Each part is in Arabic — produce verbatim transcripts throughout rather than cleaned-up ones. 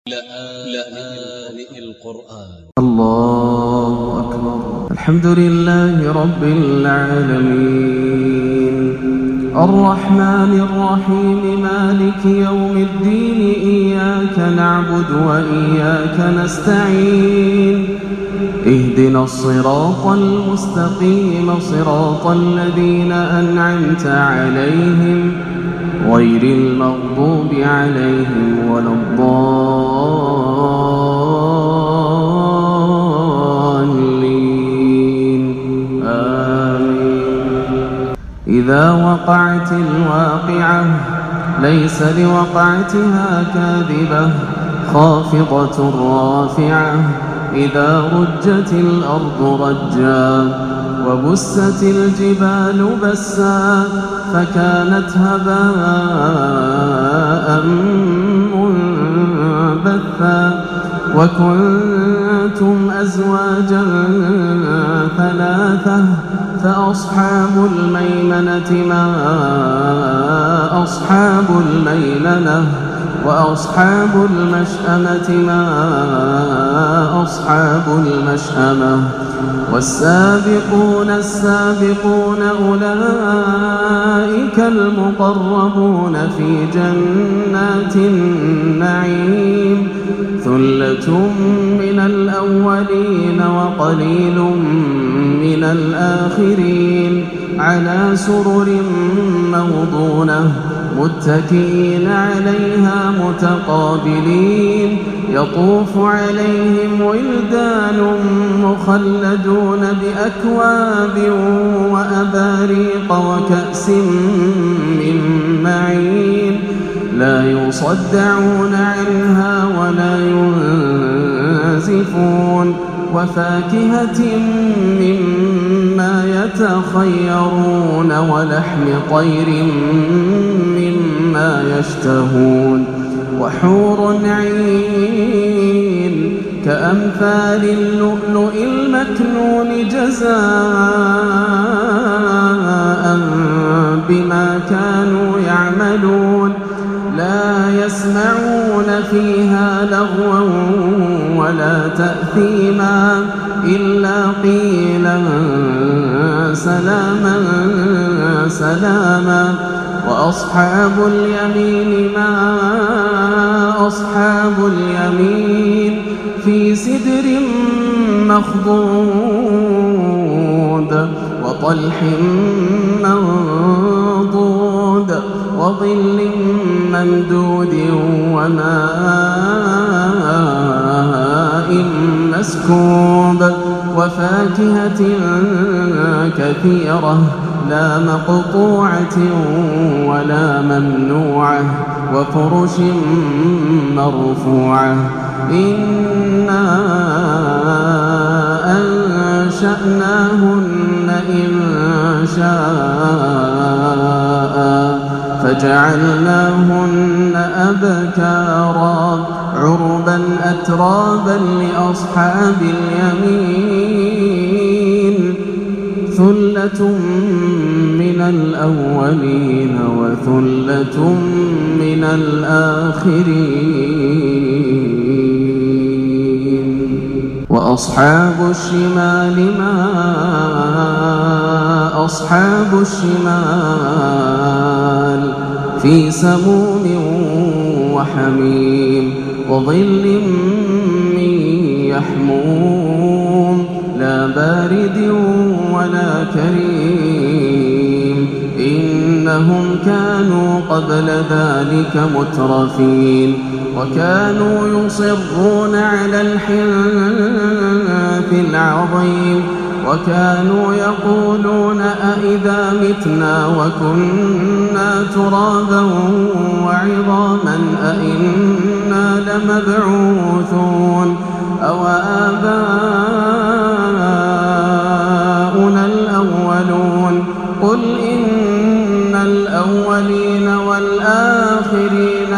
لآن القرآن. الله أكبر. الحمد لله رب العالمين الرحمن الرحيم مالك يوم الدين إياك نعبد وإياك نستعين اهدنا الصراط المستقيم صراط الذين أنعمت عليهم غير المغضوب عليهم ولا الضالين آمين. إذا وقعت الواقعة ليس لوقعتها كاذبة خافضة رافعة إذا رجت الأرض رجا وبست الجبال بسا فكانت هباء منبثا وكنتم أزواجا ثلاثة فأصحاب الميمنة ما أصحاب الميمنة وأصحاب المشأمة ما أصحاب المشأمة والسابقون السابقون أولئك المقربون في جنات النعيم ثلة من الأولين وقليل من الآخرين على سرر موضونة متكئين عليها متقابلين يطوف عليهم ولدان مخلدون بأكواب وأباريق وكأس من معين لا يصدعون عنها ولا ينزفون وفاكهة مما يتخيرون ولحم طير مما يشتهون وحور عين كأمثال اللؤلؤ المكنون جزاء بما كانوا يعملون لا يسمعون فيها لغوا ولا تأثيما إلا قيلا سلاما سلاما وأصحاب اليمين ما أصحاب اليمين في سدر مخضود وطلح منضود وظل ممدود وماء مسكوب وفاكهة كثيرة لا مقطوعة ولا ممنوعة وفرش مرفوعة إنا أنشأناهن إنشاء فجعلناهن أبكارا عربا أترابا لأصحاب اليمين ثلة من الأولين وثلة من الآخرين وأصحاب الشمال ما أصحاب الشمال في سموم وحميم وظل من يحموم لا بارد ولا كريم إنهم كانوا قبل ذلك مترفين وكانوا يصرون على الحنث العظيم وكانوا يقولون أئذا متنا وكنا ترابا وعظاما أئنا لمبعوثون أو آباؤنا الأولون قل إن الأولين والآخرين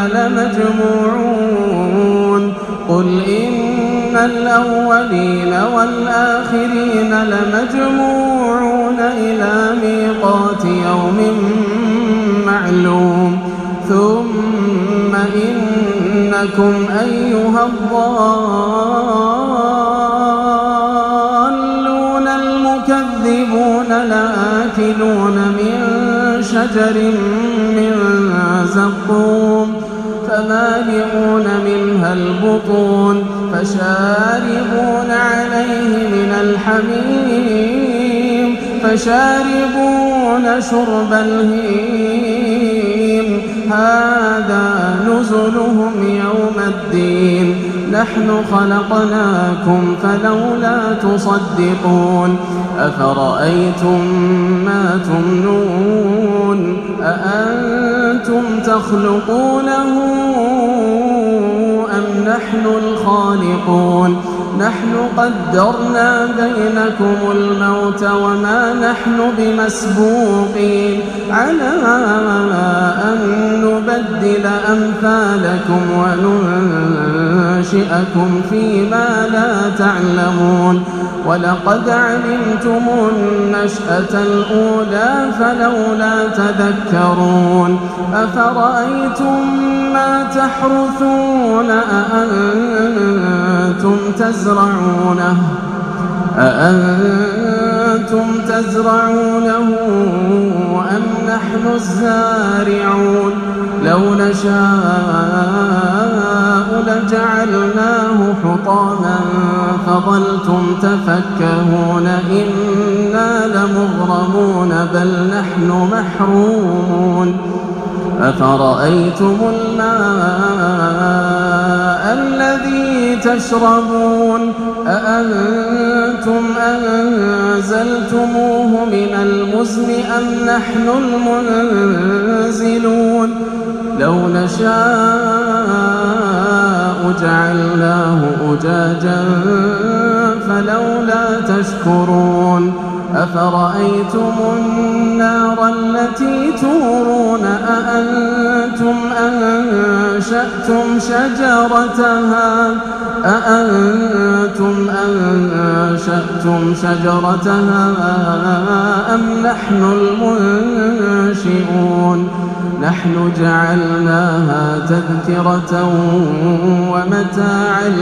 لمجموعون قل إن الأولين والآخرين لمجموعون إلى ميقات يوم معلوم ثم إن إنكم أيها الضالون المكذبون لآكلون من شجر من زقوم فمالئون منها البطون فشاربون عليه من الحميم فشاربون شرب الهيم هذا نزلهم يوم الدين نحن خلقناكم فلولا تصدقون أفرأيتم ما تمنون أأنتم تخلقونه أم نحن الخالقون نحن قدرنا بينكم الموت وما نحن بمسبوقين على أن نبدل أمثالكم وننشئكم فيما لا تعلمون ولقد علمتم النشأة الأولى فلولا تذكرون أفرأيتم ما تحرثون أأنتم تزرعونه أأنتم تزرعونه أم نحن الزارعون لو نشاء لجعلناه حطاما فظلتم تفكهون إنا لمغرمون بل نحن محرومون أفرأيتم الماء الذي تشربون أأنتم أنزلتموه من المزن أم نحن المنزلون لو نشاء جعلناه أجاجا فلولا تشكرون أفرأيتم النار التي تورون أأنتم أنشأتم شجرتها أأنتم أنشأتم شجرتها أم نحن المنشئون نحن جعلناها تذكرة ومتاعا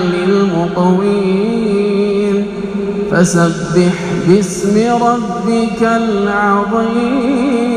للمقوين فسبح باسم ربك العظيم.